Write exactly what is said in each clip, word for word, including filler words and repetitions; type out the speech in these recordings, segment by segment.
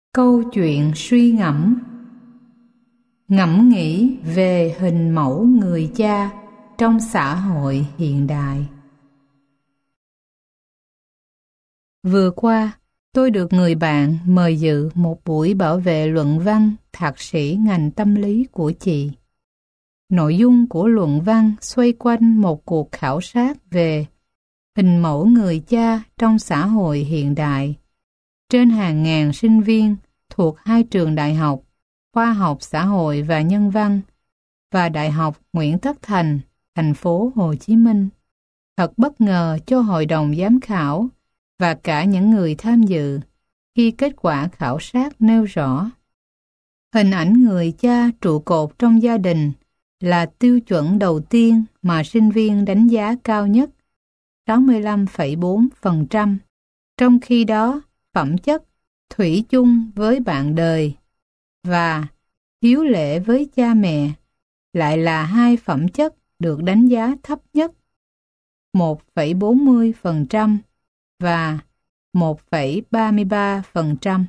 Câu chuyện suy ngẫm. Ngẫm nghĩ về hình mẫu người cha trong xã hội hiện đại. Vừa qua, tôi được người bạn mời dự một buổi bảo vệ luận văn thạc sĩ ngành tâm lý của chị. Nội dung của luận văn xoay quanh một cuộc khảo sát về hình mẫu người cha trong xã hội hiện đại trên hàng ngàn sinh viên thuộc hai trường đại học, Khoa học Xã hội và Nhân văn và Đại học Nguyễn Tất Thành, thành phố Hồ Chí Minh. Thật bất ngờ cho hội đồng giám khảo và cả những người tham dự khi kết quả khảo sát nêu rõ hình ảnh người cha trụ cột trong gia đình là tiêu chuẩn đầu tiên mà sinh viên đánh giá cao nhất, sáu mươi lăm phẩy bốn phần trăm. Trong khi đó, phẩm chất thủy chung với bạn đời và hiếu lễ với cha mẹ lại là hai phẩm chất được đánh giá thấp nhất, một phẩy bốn mươi phần trăm và một phẩy ba mươi ba phần trăm.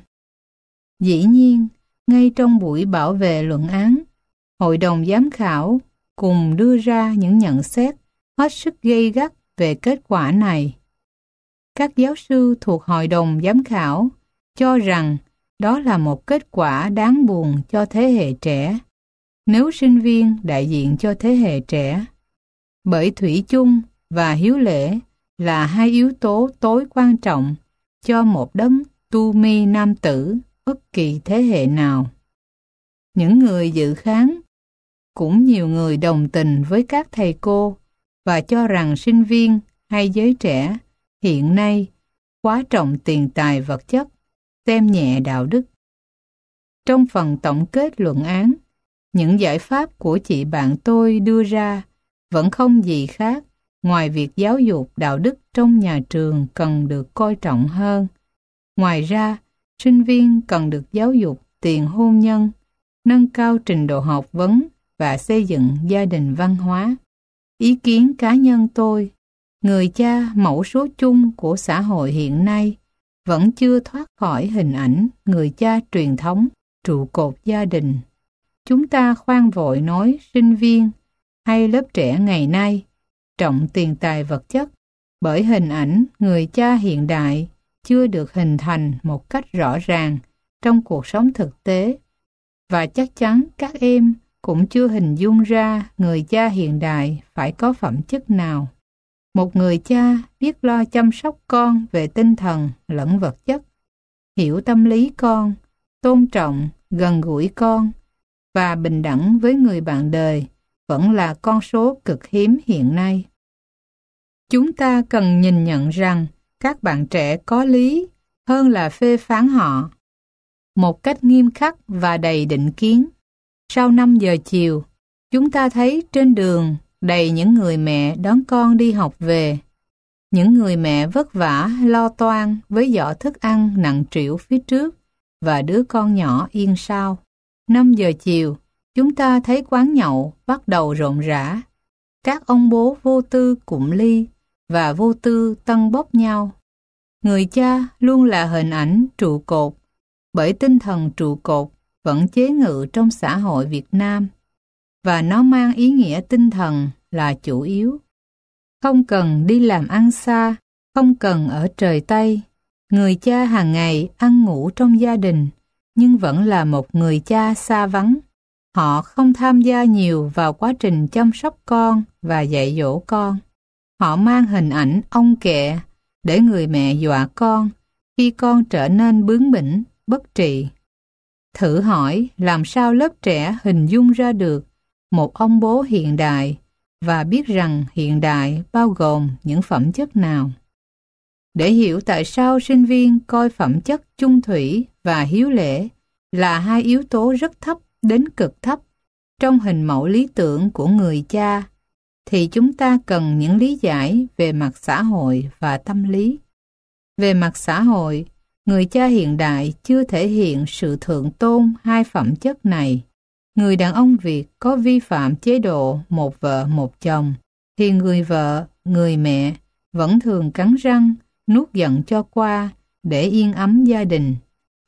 Dĩ nhiên, ngay trong buổi bảo vệ luận án, hội đồng giám khảo cùng đưa ra những nhận xét hết sức gay gắt về kết quả này. Các giáo sư thuộc hội đồng giám khảo cho rằng đó là một kết quả đáng buồn cho thế hệ trẻ, nếu sinh viên đại diện cho thế hệ trẻ, bởi thủy chung và hiếu lễ là hai yếu tố tối quan trọng cho một đấng tu mi nam tử bất kỳ thế hệ nào. Những người dự khán, cũng nhiều người đồng tình với các thầy cô và cho rằng sinh viên hay giới trẻ hiện nay quá trọng tiền tài vật chất, xem nhẹ đạo đức. Trong phần tổng kết luận án, những giải pháp của chị bạn tôi đưa ra vẫn không gì khác ngoài việc giáo dục đạo đức trong nhà trường cần được coi trọng hơn. Ngoài ra, sinh viên cần được giáo dục tiền hôn nhân, nâng cao trình độ học vấn và xây dựng gia đình văn hóa. Ý kiến cá nhân tôi, người cha mẫu số chung của xã hội hiện nay vẫn chưa thoát khỏi hình ảnh người cha truyền thống, trụ cột gia đình. Chúng ta khoan vội nói sinh viên hay lớp trẻ ngày nay trọng tiền tài vật chất, bởi hình ảnh người cha hiện đại chưa được hình thành một cách rõ ràng trong cuộc sống thực tế, và chắc chắn các em cũng chưa hình dung ra người cha hiện đại phải có phẩm chất nào. Một người cha biết lo chăm sóc con về tinh thần lẫn vật chất, hiểu tâm lý con, tôn trọng, gần gũi con và bình đẳng với người bạn đời vẫn là con số cực hiếm hiện nay. Chúng ta cần nhìn nhận rằng các bạn trẻ có lý hơn là phê phán họ một cách nghiêm khắc và đầy định kiến. Sau năm giờ chiều, chúng ta thấy trên đường đầy những người mẹ đón con đi học về. Những người mẹ vất vả lo toan với giỏ thức ăn nặng trĩu phía trước và đứa con nhỏ yên sau. Năm giờ chiều, chúng ta thấy quán nhậu bắt đầu rộn rã. Các ông bố vô tư cụm ly và vô tư tân bốc nhau. Người cha luôn là hình ảnh trụ cột, bởi tinh thần trụ cột vẫn chế ngự trong xã hội Việt Nam, và nó mang ý nghĩa tinh thần là chủ yếu. Không cần đi làm ăn xa, không cần ở trời Tây, người cha hàng ngày ăn ngủ trong gia đình, nhưng vẫn là một người cha xa vắng. Họ không tham gia nhiều vào quá trình chăm sóc con và dạy dỗ con. Họ mang hình ảnh ông kẹ để người mẹ dọa con khi con trở nên bướng bỉnh, bất trị. Thử hỏi làm sao lớp trẻ hình dung ra được một ông bố hiện đại và biết rằng hiện đại bao gồm những phẩm chất nào. Để hiểu tại sao sinh viên coi phẩm chất chung thủy và hiếu lễ là hai yếu tố rất thấp đến cực thấp trong hình mẫu lý tưởng của người cha, thì chúng ta cần những lý giải về mặt xã hội và tâm lý. Về mặt xã hội, người cha hiện đại chưa thể hiện sự thượng tôn hai phẩm chất này. Người đàn ông Việt có vi phạm chế độ một vợ một chồng, thì người vợ, người mẹ vẫn thường cắn răng, nuốt giận cho qua để yên ấm gia đình.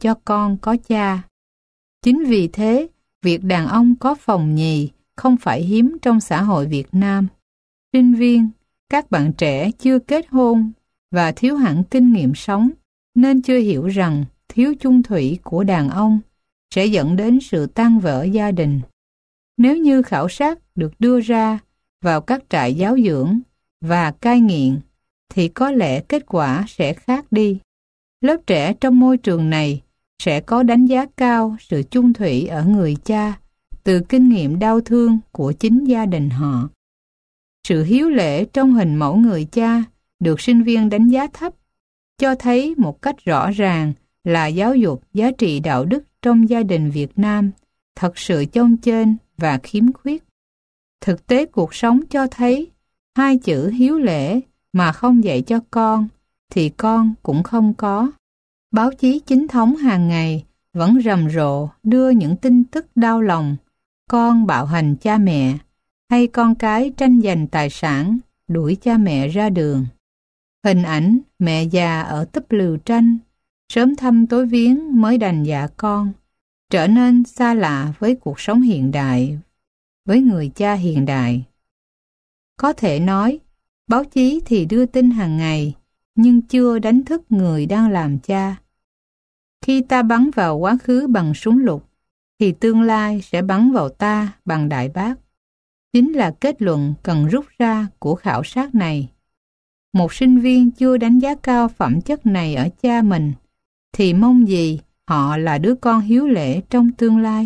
cho con có cha. Chính vì thế, việc đàn ông có phòng nhì không phải hiếm trong xã hội Việt Nam. Sinh viên, các bạn trẻ chưa kết hôn và thiếu hẳn kinh nghiệm sống nên chưa hiểu rằng thiếu chung thủy của đàn ông sẽ dẫn đến sự tan vỡ gia đình. Nếu như khảo sát được đưa ra vào các trại giáo dưỡng và cai nghiện thì có lẽ kết quả sẽ khác đi. Lớp trẻ trong môi trường này sẽ có đánh giá cao sự chung thủy ở người cha từ kinh nghiệm đau thương của chính gia đình họ. Sự hiếu lễ trong hình mẫu người cha được sinh viên đánh giá thấp, cho thấy một cách rõ ràng là giáo dục giá trị đạo đức trong gia đình Việt Nam thật sự chông chênh và khiếm khuyết. Thực tế cuộc sống cho thấy hai chữ hiếu lễ mà không dạy cho con thì con cũng không có. Báo chí chính thống hàng ngày vẫn rầm rộ đưa những tin tức đau lòng, con bạo hành cha mẹ hay con cái tranh giành tài sản, đuổi cha mẹ ra đường. Hình ảnh mẹ già ở túp lều tranh, sớm thăm tối viếng mới đành dạ con, trở nên xa lạ với cuộc sống hiện đại, với người cha hiện đại. Có thể nói, báo chí thì đưa tin hàng ngày, nhưng chưa đánh thức người đang làm cha. Khi ta bắn vào quá khứ bằng súng lục, thì tương lai sẽ bắn vào ta bằng đại bác. Chính là kết luận cần rút ra của khảo sát này. Một sinh viên chưa đánh giá cao phẩm chất này ở cha mình, thì mong gì họ là đứa con hiếu lễ trong tương lai.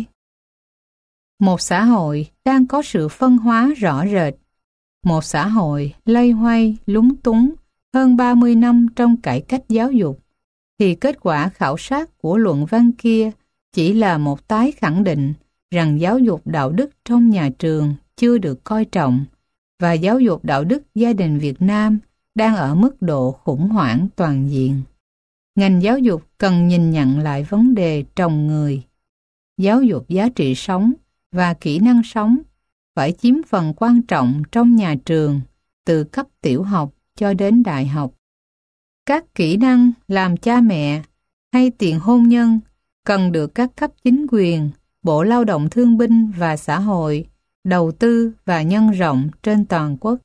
Một xã hội đang có sự phân hóa rõ rệt, một xã hội loay hoay, lúng túng hơn ba mươi năm trong cải cách giáo dục, thì kết quả khảo sát của luận văn kia chỉ là một tái khẳng định rằng giáo dục đạo đức trong nhà trường chưa được coi trọng và giáo dục đạo đức gia đình Việt Nam đang ở mức độ khủng hoảng toàn diện. Ngành giáo dục cần nhìn nhận lại vấn đề trồng người. Giáo dục giá trị sống và kỹ năng sống phải chiếm phần quan trọng trong nhà trường từ cấp tiểu học cho đến đại học. Các kỹ năng làm cha mẹ hay tiền hôn nhân cần được các cấp chính quyền, Bộ Lao động Thương binh và Xã hội đầu tư và nhân rộng trên toàn quốc.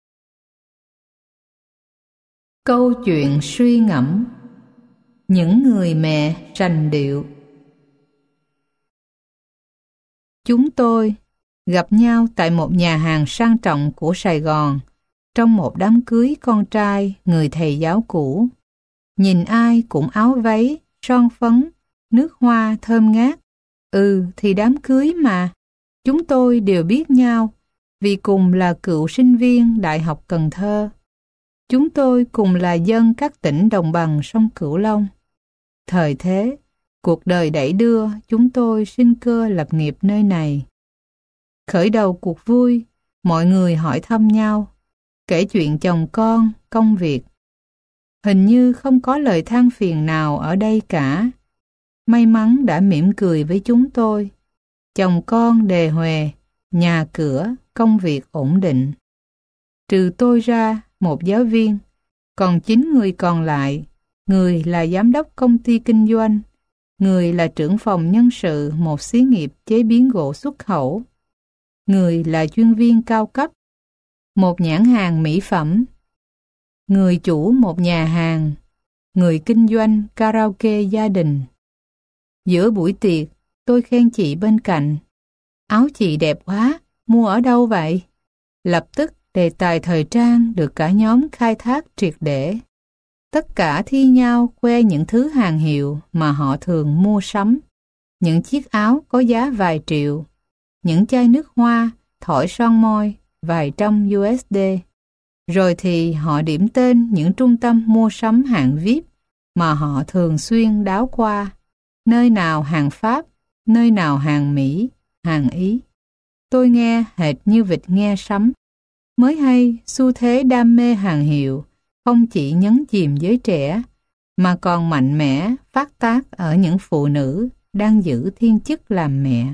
Câu chuyện suy ngẫm. Những người mẹ sành điệu. Chúng tôi gặp nhau tại một nhà hàng sang trọng của Sài Gòn trong một đám cưới con trai người thầy giáo cũ. Nhìn ai cũng áo váy, son phấn, nước hoa thơm ngát. Ừ thì đám cưới mà. Chúng tôi đều biết nhau vì cùng là cựu sinh viên Đại học Cần Thơ. Chúng tôi cùng là dân các tỉnh đồng bằng sông Cửu Long. Thời thế, cuộc đời đẩy đưa chúng tôi sinh cơ lập nghiệp nơi này. Khởi đầu cuộc vui, mọi người hỏi thăm nhau, kể chuyện chồng con, công việc. Hình như không có lời than phiền nào ở đây cả. May mắn đã mỉm cười với chúng tôi. Chồng con đề huề, nhà cửa, công việc ổn định. Trừ tôi ra, một giáo viên, còn chín người còn lại, người là giám đốc công ty kinh doanh, người là trưởng phòng nhân sự một xí nghiệp chế biến gỗ xuất khẩu, người là chuyên viên cao cấp, một nhãn hàng mỹ phẩm, người chủ một nhà hàng, người kinh doanh karaoke gia đình. Giữa buổi tiệc, tôi khen chị bên cạnh, áo chị đẹp quá, mua ở đâu vậy? Lập tức đề tài thời trang được cả nhóm khai thác triệt để. Tất cả thi nhau khoe những thứ hàng hiệu mà họ thường mua sắm. Những chiếc áo có giá vài triệu, những chai nước hoa, thỏi son môi, vài trăm u ét đê. Rồi thì họ điểm tên những trung tâm mua sắm hạng vi ai pi mà họ thường xuyên đáo qua. Nơi nào hàng Pháp, nơi nào hàng Mỹ, hàng Ý. Tôi nghe hệt như vịt nghe sấm. Mới hay xu thế đam mê hàng hiệu không chỉ nhấn chìm giới trẻ mà còn mạnh mẽ phát tác ở những phụ nữ đang giữ thiên chức làm mẹ.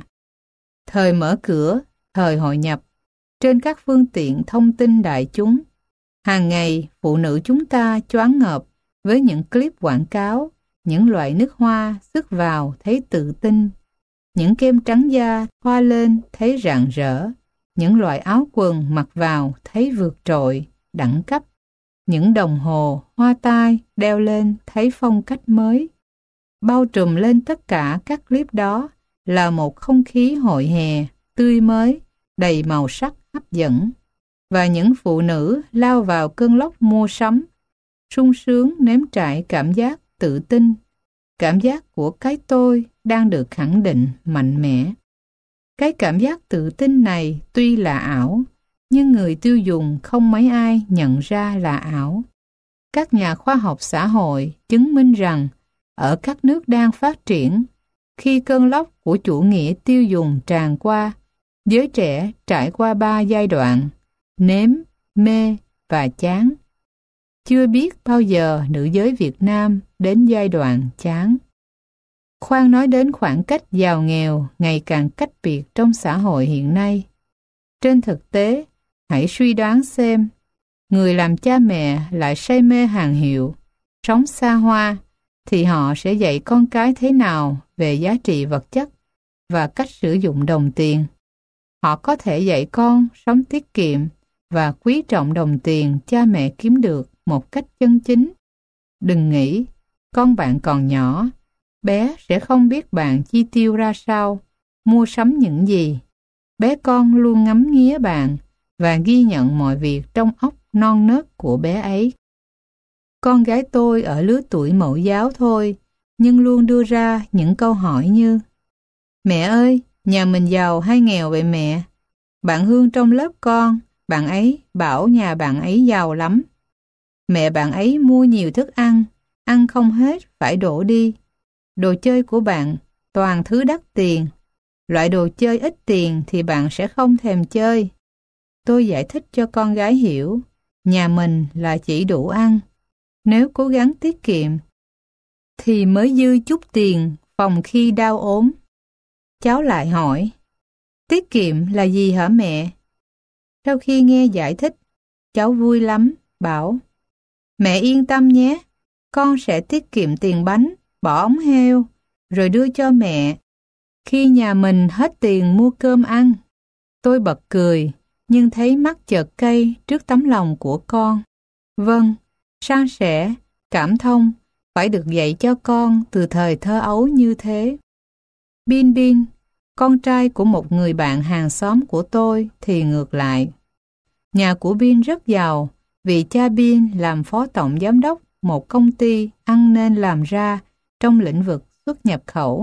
Thời mở cửa, thời hội nhập, trên các phương tiện thông tin đại chúng, hàng ngày phụ nữ chúng ta choáng ngợp với những clip quảng cáo, những loại nước hoa xức vào thấy tự tin, những kem trắng da thoa lên thấy rạng rỡ, những loại áo quần mặc vào thấy vượt trội, đẳng cấp, những đồng hồ, hoa tai đeo lên thấy phong cách mới. Bao trùm lên tất cả các clip đó là một không khí hội hè, tươi mới, đầy màu sắc hấp dẫn. Và những phụ nữ lao vào cơn lốc mua sắm, sung sướng nếm trải cảm giác tự tin, cảm giác của cái tôi đang được khẳng định mạnh mẽ. Cái cảm giác tự tin này tuy là ảo, nhưng người tiêu dùng không mấy ai nhận ra là ảo. Các nhà khoa học xã hội chứng minh rằng ở các nước đang phát triển, khi cơn lốc của chủ nghĩa tiêu dùng tràn qua, giới trẻ trải qua ba giai đoạn: nếm, mê và chán. Chưa biết bao giờ nữ giới Việt Nam đến giai đoạn chán. Khoan nói đến khoảng cách giàu nghèo ngày càng cách biệt trong xã hội hiện nay. Trên thực tế, hãy suy đoán xem, người làm cha mẹ lại say mê hàng hiệu, sống xa hoa, thì họ sẽ dạy con cái thế nào về giá trị vật chất và cách sử dụng đồng tiền. Họ có thể dạy con sống tiết kiệm và quý trọng đồng tiền cha mẹ kiếm được một cách chân chính. Đừng nghĩ, con bạn còn nhỏ, bé sẽ không biết bạn chi tiêu ra sao, mua sắm những gì. Bé con luôn ngắm nghía bạn và ghi nhận mọi việc trong óc non nớt của bé ấy. Con gái tôi ở lứa tuổi mẫu giáo thôi, nhưng luôn đưa ra những câu hỏi như: Mẹ ơi, nhà mình giàu hay nghèo vậy mẹ? Bạn Hương trong lớp con, bạn ấy bảo nhà bạn ấy giàu lắm. Mẹ bạn ấy mua nhiều thức ăn, ăn không hết phải đổ đi. Đồ chơi của bạn toàn thứ đắt tiền. Loại đồ chơi ít tiền thì bạn sẽ không thèm chơi. Tôi giải thích cho con gái hiểu, nhà mình là chỉ đủ ăn. Nếu cố gắng tiết kiệm, thì mới dư chút tiền phòng khi đau ốm. Cháu lại hỏi, tiết kiệm là gì hả mẹ? Sau khi nghe giải thích, cháu vui lắm, bảo, mẹ yên tâm nhé, con sẽ tiết kiệm tiền bánh, bỏ ống heo, rồi đưa cho mẹ. Khi nhà mình hết tiền mua cơm ăn, tôi bật cười, nhưng thấy mắt chợt cay trước tấm lòng của con. Vâng, san sẻ, cảm thông, phải được dạy cho con từ thời thơ ấu như thế. Bin Bin, con trai của một người bạn hàng xóm của tôi thì ngược lại. Nhà của Bin rất giàu vì cha Bin làm phó tổng giám đốc một công ty ăn nên làm ra trong lĩnh vực xuất nhập khẩu.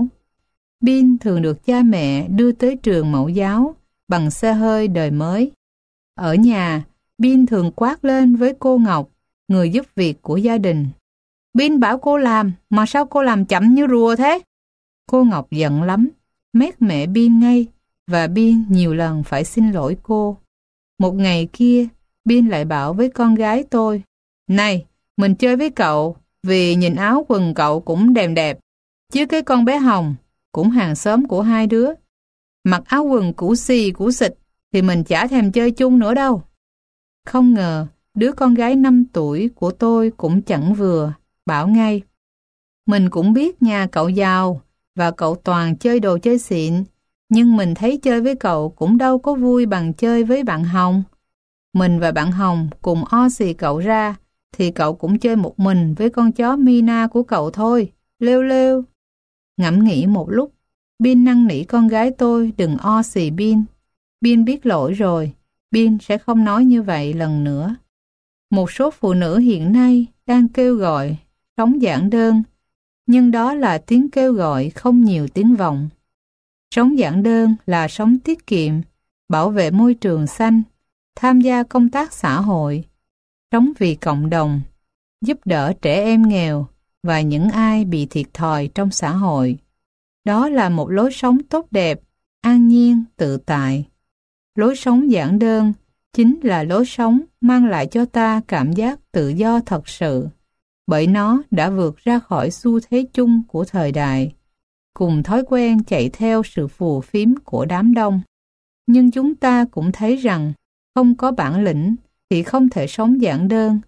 Bin thường được cha mẹ đưa tới trường mẫu giáo bằng xe hơi đời mới. Ở nhà, Bin thường quát lên với cô Ngọc, người giúp việc của gia đình. Bin bảo cô làm, mà sao cô làm chậm như rùa thế? Cô Ngọc giận lắm, mét mẹ Bin ngay, và Bin nhiều lần phải xin lỗi cô. Một ngày kia, Bin lại bảo với con gái tôi, này, mình chơi với cậu, vì nhìn áo quần cậu cũng đẹp đẹp, chứ cái con bé Hồng, cũng hàng xóm của hai đứa, mặc áo quần cũ xì cũ xịch, thì mình chả thèm chơi chung nữa đâu. Không ngờ, đứa con gái năm tuổi của tôi cũng chẳng vừa, bảo ngay, mình cũng biết nhà cậu giàu, và cậu toàn chơi đồ chơi xịn, nhưng mình thấy chơi với cậu cũng đâu có vui bằng chơi với bạn Hồng. Mình và bạn Hồng cùng o xì cậu ra, thì cậu cũng chơi một mình với con chó Mina của cậu thôi, lêu lêu. Ngẫm nghĩ một lúc, Bin năn nỉ con gái tôi đừng o xì Bin. Bin biết lỗi rồi, Bin sẽ không nói như vậy lần nữa. Một số phụ nữ hiện nay đang kêu gọi sống giản đơn, nhưng đó là tiếng kêu gọi không nhiều tiếng vọng. Sống giản đơn là sống tiết kiệm, bảo vệ môi trường xanh, tham gia công tác xã hội, sống vì cộng đồng, giúp đỡ trẻ em nghèo và những ai bị thiệt thòi trong xã hội. Đó là một lối sống tốt đẹp, an nhiên, tự tại. Lối sống giản đơn chính là lối sống mang lại cho ta cảm giác tự do thật sự, bởi nó đã vượt ra khỏi xu thế chung của thời đại, cùng thói quen chạy theo sự phù phiếm của đám đông. Nhưng chúng ta cũng thấy rằng không có bản lĩnh thì không thể sống giản đơn,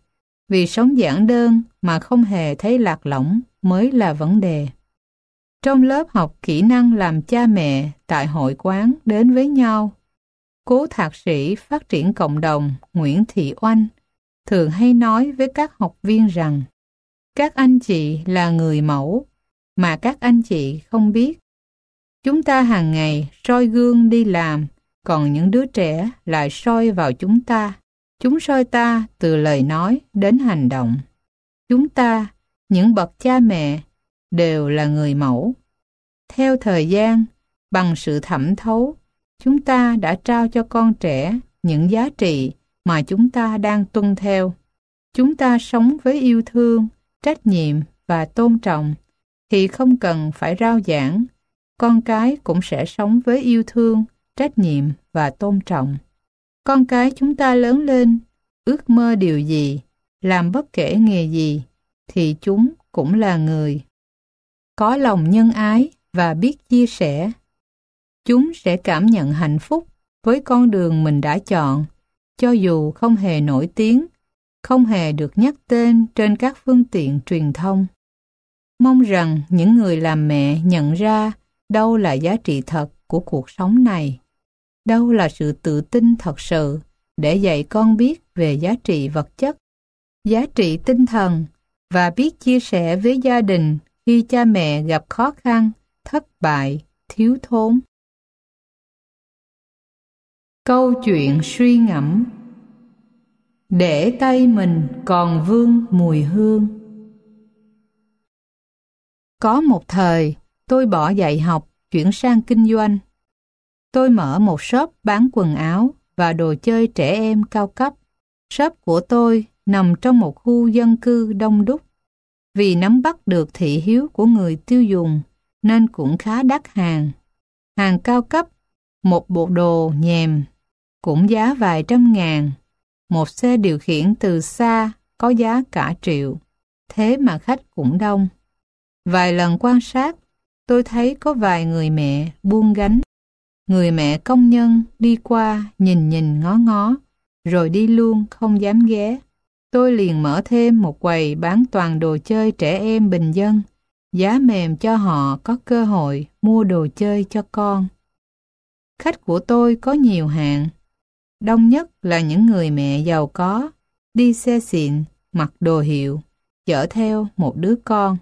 Vì sống giản đơn mà không hề thấy lạc lõng mới là vấn đề. Trong lớp học kỹ năng làm cha mẹ tại hội quán đến với nhau, cố thạc sĩ phát triển cộng đồng Nguyễn Thị Oanh thường hay nói với các học viên rằng các anh chị là người mẫu mà các anh chị không biết. Chúng ta hàng ngày soi gương đi làm, còn những đứa trẻ lại soi vào chúng ta. Chúng soi ta từ lời nói đến hành động. Chúng ta, những bậc cha mẹ, đều là người mẫu. Theo thời gian, bằng sự thẩm thấu, chúng ta đã trao cho con trẻ những giá trị mà chúng ta đang tuân theo. Chúng ta sống với yêu thương, trách nhiệm và tôn trọng, thì không cần phải rao giảng. Con cái cũng sẽ sống với yêu thương, trách nhiệm và tôn trọng. Con cái chúng ta lớn lên, ước mơ điều gì, làm bất kể nghề gì, thì chúng cũng là người có lòng nhân ái và biết chia sẻ. Chúng sẽ cảm nhận hạnh phúc với con đường mình đã chọn, cho dù không hề nổi tiếng, không hề được nhắc tên trên các phương tiện truyền thông. Mong rằng những người làm mẹ nhận ra đâu là giá trị thật của cuộc sống này, đâu là sự tự tin thật sự để dạy con biết về giá trị vật chất, giá trị tinh thần và biết chia sẻ với gia đình khi cha mẹ gặp khó khăn, thất bại, thiếu thốn. Câu chuyện suy ngẫm: để tay mình còn vương mùi hương. Có một thời, tôi bỏ dạy học, chuyển sang kinh doanh. Tôi mở một shop bán quần áo và đồ chơi trẻ em cao cấp. Shop của tôi nằm trong một khu dân cư đông đúc. Vì nắm bắt được thị hiếu của người tiêu dùng nên cũng khá đắt hàng. Hàng cao cấp, một bộ đồ nhèm cũng giá vài trăm ngàn. Một xe điều khiển từ xa có giá cả triệu. Thế mà khách cũng đông. Vài lần quan sát, tôi thấy có vài người mẹ buông gánh. Người mẹ công nhân đi qua nhìn nhìn ngó ngó, rồi đi luôn không dám ghé. Tôi liền mở thêm một quầy bán toàn đồ chơi trẻ em bình dân, giá mềm cho họ có cơ hội mua đồ chơi cho con. Khách của tôi có nhiều hạng. Đông nhất là những người mẹ giàu có, đi xe xịn, mặc đồ hiệu, chở theo một đứa con.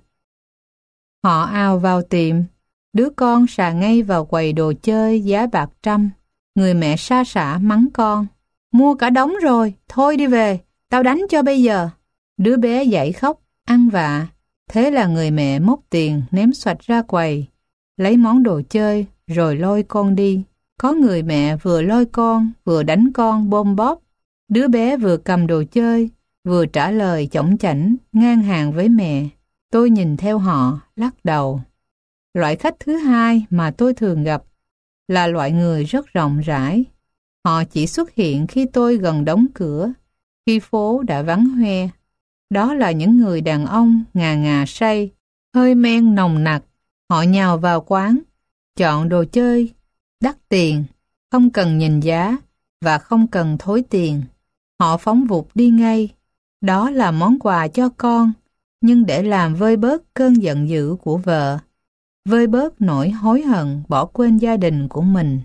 Họ ào vào tiệm, đứa con sà ngay vào quầy đồ chơi giá bạc trăm. Người mẹ sa sả mắng con: mua cả đống rồi, thôi đi về, tao đánh cho bây giờ. Đứa bé dãy khóc, ăn vạ. Thế là người mẹ móc tiền ném xoạch ra quầy, lấy món đồ chơi rồi lôi con đi. Có người mẹ vừa lôi con vừa đánh con bôm bóp. Đứa bé vừa cầm đồ chơi vừa trả lời chổng chảnh ngang hàng với mẹ. Tôi nhìn theo họ, lắc đầu. Loại khách thứ hai mà tôi thường gặp là loại người rất rộng rãi. Họ chỉ xuất hiện khi tôi gần đóng cửa, khi phố đã vắng hoe. Đó là những người đàn ông ngà ngà say, hơi men nồng nặc. Họ nhào vào quán, chọn đồ chơi đắt tiền, không cần nhìn giá và không cần thối tiền. Họ phóng vụt đi ngay. Đó là món quà cho con, nhưng để làm vơi bớt cơn giận dữ của vợ, vơi bớt nỗi hối hận bỏ quên gia đình của mình.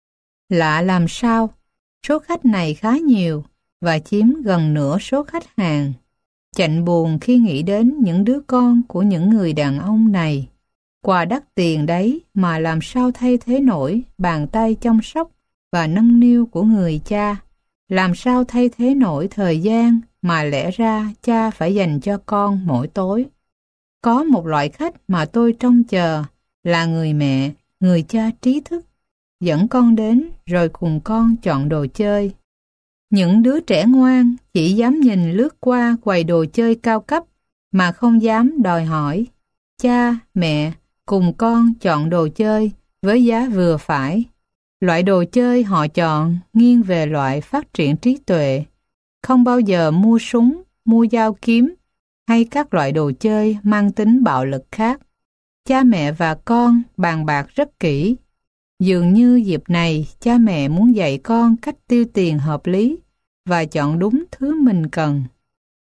Lạ làm sao, số khách này khá nhiều và chiếm gần nửa số khách hàng. Chạnh buồn khi nghĩ đến những đứa con của những người đàn ông này. Quà đắt tiền đấy mà làm sao thay thế nổi bàn tay chăm sóc và nâng niu của người cha. Làm sao thay thế nổi thời gian mà lẽ ra cha phải dành cho con mỗi tối. Có một loại khách mà tôi trông chờ là người mẹ, người cha trí thức, dẫn con đến rồi cùng con chọn đồ chơi. Những đứa trẻ ngoan chỉ dám nhìn lướt qua quầy đồ chơi cao cấp mà không dám đòi hỏi. Cha, mẹ cùng con chọn đồ chơi với giá vừa phải. Loại đồ chơi họ chọn nghiêng về loại phát triển trí tuệ, không bao giờ mua súng, mua dao kiếm hay các loại đồ chơi mang tính bạo lực khác. Cha mẹ và con bàn bạc rất kỹ. Dường như dịp này cha mẹ muốn dạy con cách tiêu tiền hợp lý và chọn đúng thứ mình cần.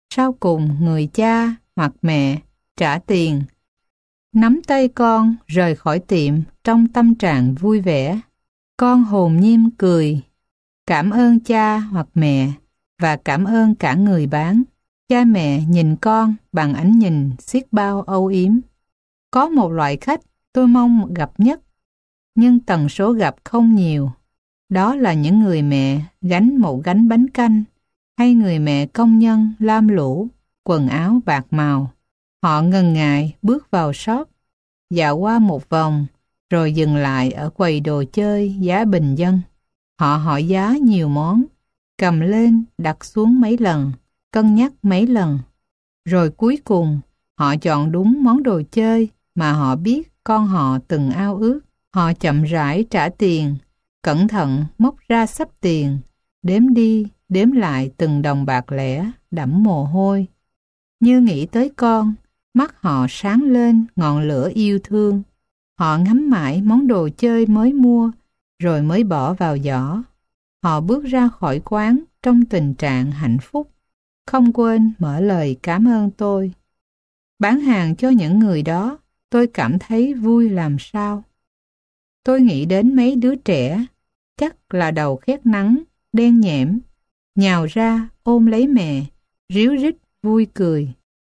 Sau cùng người cha hoặc mẹ trả tiền, nắm tay con rời khỏi tiệm trong tâm trạng vui vẻ. Con hồn nhiên cười, cảm ơn cha hoặc mẹ và cảm ơn cả người bán. Cha mẹ nhìn con bằng ánh nhìn xiết bao âu yếm. Có một loại khách tôi mong gặp nhất, nhưng tần số gặp không nhiều. Đó là những người mẹ gánh một gánh bánh canh, hay người mẹ công nhân lam lũ, quần áo bạc màu. Họ ngần ngại bước vào shop, dạo qua một vòng, rồi dừng lại ở quầy đồ chơi giá bình dân. Họ hỏi giá nhiều món, cầm lên đặt xuống mấy lần, cân nhắc mấy lần. Rồi cuối cùng, họ chọn đúng món đồ chơi mà họ biết con họ từng ao ước. Họ chậm rãi trả tiền, cẩn thận móc ra xấp tiền, đếm đi, đếm lại từng đồng bạc lẻ, đẫm mồ hôi. Như nghĩ tới con, mắt họ sáng lên ngọn lửa yêu thương. Họ ngắm mãi món đồ chơi mới mua, rồi mới bỏ vào giỏ. Họ bước ra khỏi quán trong tình trạng hạnh phúc, không quên mở lời cảm ơn tôi. Bán hàng cho những người đó, tôi cảm thấy vui làm sao. Tôi nghĩ đến mấy đứa trẻ, chắc là đầu khét nắng, đen nhẽm, nhào ra ôm lấy mẹ, ríu rít vui cười.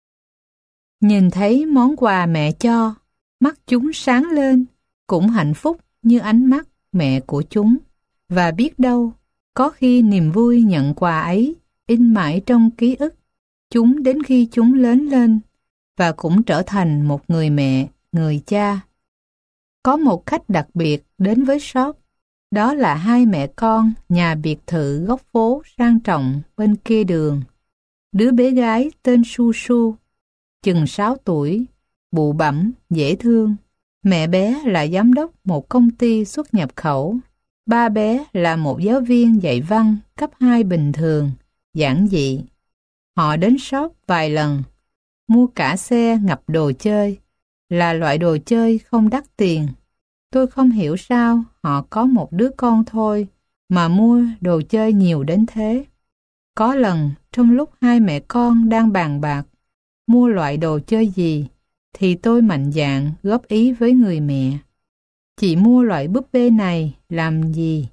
Nhìn thấy món quà mẹ cho, mắt chúng sáng lên, cũng hạnh phúc như ánh mắt mẹ của chúng. Và biết đâu, có khi niềm vui nhận quà ấy in mãi trong ký ức chúng đến khi chúng lớn lên và cũng trở thành một người mẹ, người cha. Có một khách đặc biệt đến với shop, đó là hai mẹ con nhà biệt thự góc phố sang trọng bên kia đường. Đứa bé gái tên Su Su, chừng sáu tuổi, bụ bẫm, dễ thương. Mẹ bé là giám đốc một công ty xuất nhập khẩu. Ba bé là một giáo viên dạy văn cấp hai bình thường, giản dị. Họ đến shop vài lần, mua cả xe ngập đồ chơi, là loại đồ chơi không đắt tiền. Tôi không hiểu sao họ có một đứa con thôi mà mua đồ chơi nhiều đến thế. Có lần trong lúc hai mẹ con đang bàn bạc mua loại đồ chơi gì, thì tôi mạnh dạn góp ý với người mẹ. Chị mua loại búp bê này làm gì?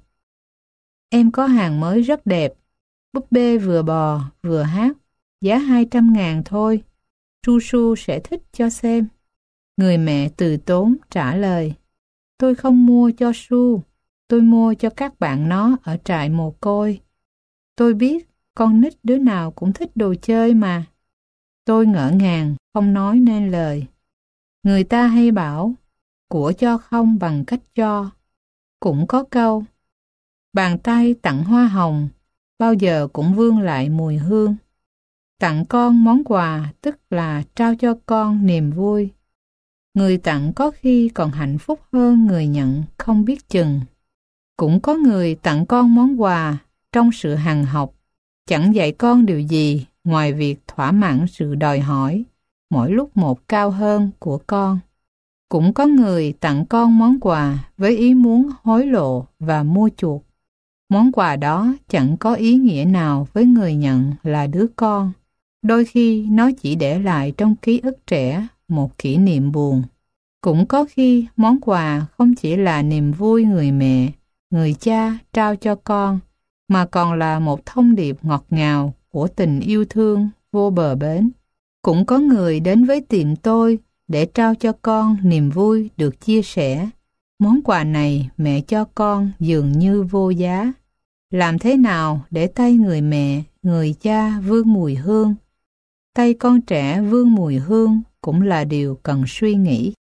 Em có hàng mới rất đẹp, búp bê vừa bò vừa hát, giá hai trăm ngàn thôi. Su Su sẽ thích cho xem. Người mẹ từ tốn trả lời. Tôi không mua cho Su, tôi mua cho các bạn nó ở trại mồ côi. Tôi biết con nít đứa nào cũng thích đồ chơi mà. Tôi ngỡ ngàng, không nói nên lời. Người ta hay bảo, của cho không bằng cách cho. Cũng có câu, bàn tay tặng hoa hồng, bao giờ cũng vương lại mùi hương. Tặng con món quà tức là trao cho con niềm vui. Người tặng có khi còn hạnh phúc hơn người nhận không biết chừng. Cũng có người tặng con món quà trong sự hằng học, chẳng dạy con điều gì ngoài việc thỏa mãn sự đòi hỏi, mỗi lúc một cao hơn của con. Cũng có người tặng con món quà với ý muốn hối lộ và mua chuộc. Món quà đó chẳng có ý nghĩa nào với người nhận là đứa con. Đôi khi nó chỉ để lại trong ký ức trẻ một kỷ niệm buồn. Cũng có khi món quà không chỉ là niềm vui người mẹ, người cha trao cho con, mà còn là một thông điệp ngọt ngào của tình yêu thương vô bờ bến. Cũng có người đến với tiệm tôi để trao cho con niềm vui được chia sẻ. Món quà này mẹ cho con dường như vô giá. Làm thế nào để tay người mẹ, người cha vương mùi hương? Tay con trẻ vương mùi hương cũng là điều cần suy nghĩ.